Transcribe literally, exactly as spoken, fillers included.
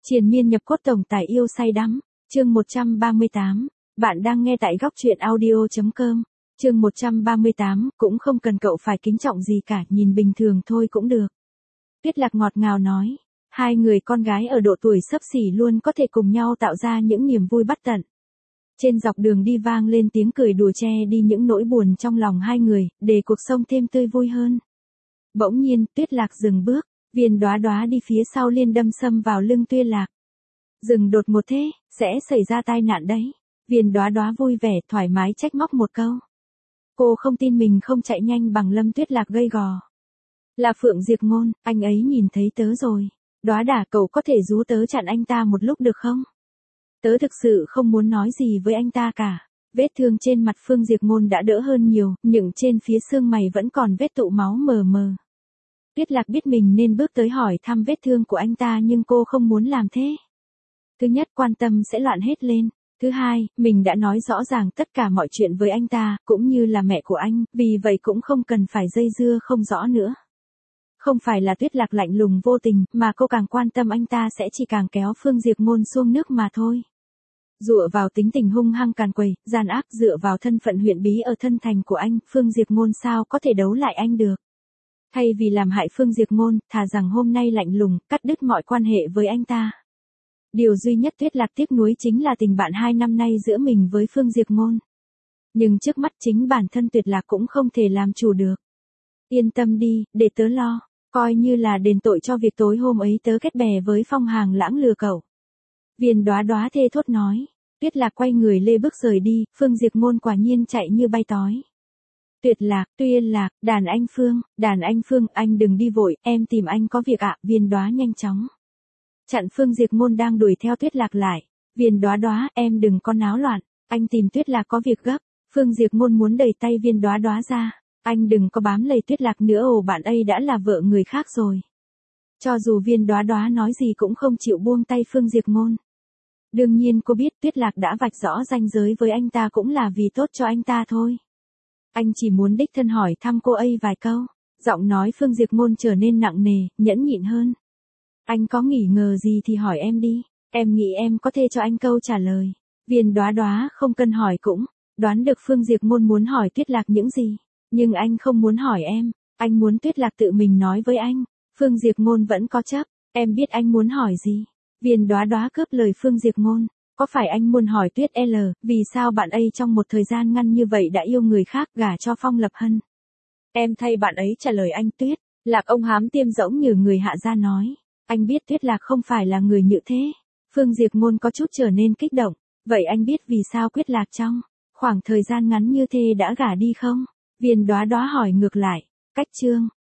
Triền miên nhập cốt tổng tài yêu say đắm, chương một trăm ba mươi tám, bạn đang nghe tại góc truyện audio.com, chương một trăm ba mươi tám, cũng không cần cậu phải kính trọng gì cả, nhìn bình thường thôi cũng được. Tuyết Lạc ngọt ngào nói, hai người con gái ở độ tuổi xấp xỉ luôn có thể cùng nhau tạo ra những niềm vui bất tận. Trên dọc đường đi vang lên tiếng cười đùa che đi những nỗi buồn trong lòng hai người, để cuộc sống thêm tươi vui hơn. Bỗng nhiên, Tuyết Lạc dừng bước. Viên Đóa Đóa đi phía sau liên đâm sâm vào lưng Tuyết Lạc. Dừng đột một thế, sẽ xảy ra tai nạn đấy. Viên Đóa Đóa vui vẻ, thoải mái trách móc một câu. Cô không tin mình không chạy nhanh bằng Lâm Tuyết Lạc gay gò. Là Phượng Diệp Ngôn, anh ấy nhìn thấy tớ rồi. Đóa Đả, cậu có thể rú tớ chặn anh ta một lúc được không? Tớ thực sự không muốn nói gì với anh ta cả. Vết thương trên mặt Phương Diệp Ngôn đã đỡ hơn nhiều, nhưng trên phía xương mày vẫn còn vết tụ máu mờ mờ. Tuyết Lạc biết mình nên bước tới hỏi thăm vết thương của anh ta nhưng cô không muốn làm thế. Thứ nhất, quan tâm sẽ loạn hết lên. Thứ hai, mình đã nói rõ ràng tất cả mọi chuyện với anh ta, cũng như là mẹ của anh, vì vậy cũng không cần phải dây dưa không rõ nữa. Không phải là Tuyết Lạc lạnh lùng vô tình, mà cô càng quan tâm anh ta sẽ chỉ càng kéo Phương Diệp Ngôn xuống nước mà thôi. Dựa vào tính tình hung hăng càn quầy, gian ác, dựa vào thân phận huyện bí ở thân thành của anh, Phương Diệp Ngôn sao có thể đấu lại anh được. Thay vì làm hại Phương Diệp Ngôn, thà rằng hôm nay lạnh lùng, cắt đứt mọi quan hệ với anh ta. Điều duy nhất Tuyết Lạc tiếc nuối chính là tình bạn hai năm nay giữa mình với Phương Diệp Ngôn. Nhưng trước mắt chính bản thân Tuyết Lạc cũng không thể làm chủ được. Yên tâm đi, để tớ lo, coi như là đền tội cho việc tối hôm ấy tớ kết bè với Phong Hàng Lãng lừa cậu. Viên Đóa Đóa thê thốt nói. Tuyết Lạc quay người lê bước rời đi, Phương Diệp Ngôn quả nhiên chạy như bay tói. Tuyệt Lạc, Tuyên Lạc, đàn anh Phương, đàn anh Phương, anh đừng đi vội, em tìm anh có việc ạ. Viên Đóa nhanh chóng chặn Phương Diệp Ngôn đang đuổi theo Tuyết Lạc lại. Viên Đóa Đóa, em đừng có náo loạn, anh tìm Tuyết Lạc có việc gấp. Phương Diệp Ngôn muốn đẩy tay Viên Đóa Đóa ra. Anh đừng có bám lầy Tuyết Lạc nữa, ồ, bạn ấy đã là vợ người khác rồi. Cho dù Viên Đóa Đóa nói gì cũng không chịu buông tay Phương Diệp Ngôn. Đương nhiên cô biết Tuyết Lạc đã vạch rõ ranh giới với anh ta cũng là vì tốt cho anh ta thôi. Anh chỉ muốn đích thân hỏi thăm cô ấy vài câu. Giọng nói Phương Diệp Ngôn trở nên nặng nề, nhẫn nhịn hơn. Anh có nghi ngờ gì thì hỏi em đi, em nghĩ em có thể cho anh câu trả lời. Viên Đóa Đóa không cần hỏi cũng đoán được Phương Diệp Ngôn muốn hỏi Tuyết Lạc những gì. Nhưng anh không muốn hỏi em, anh muốn Tuyết Lạc tự mình nói với anh. Phương Diệp Ngôn vẫn có chấp, em biết anh muốn hỏi gì. Viên Đóa Đóa cướp lời Phương Diệp Ngôn. Có phải anh muốn hỏi Tuyết L, vì sao bạn ấy trong một thời gian ngắn như vậy đã yêu người khác, gả cho Phong Lập Hân? Em thay bạn ấy trả lời anh. Tuyết Lạc ông hám tiêm giống như người hạ gia nói. Anh biết Tuyết Lạc không phải là người như thế. Phương Diệp Ngôn có chút trở nên kích động. Vậy anh biết vì sao Tuyết Lạc trong khoảng thời gian ngắn như thế đã gả đi không? Viên Đóa Đóa hỏi ngược lại. Cách chương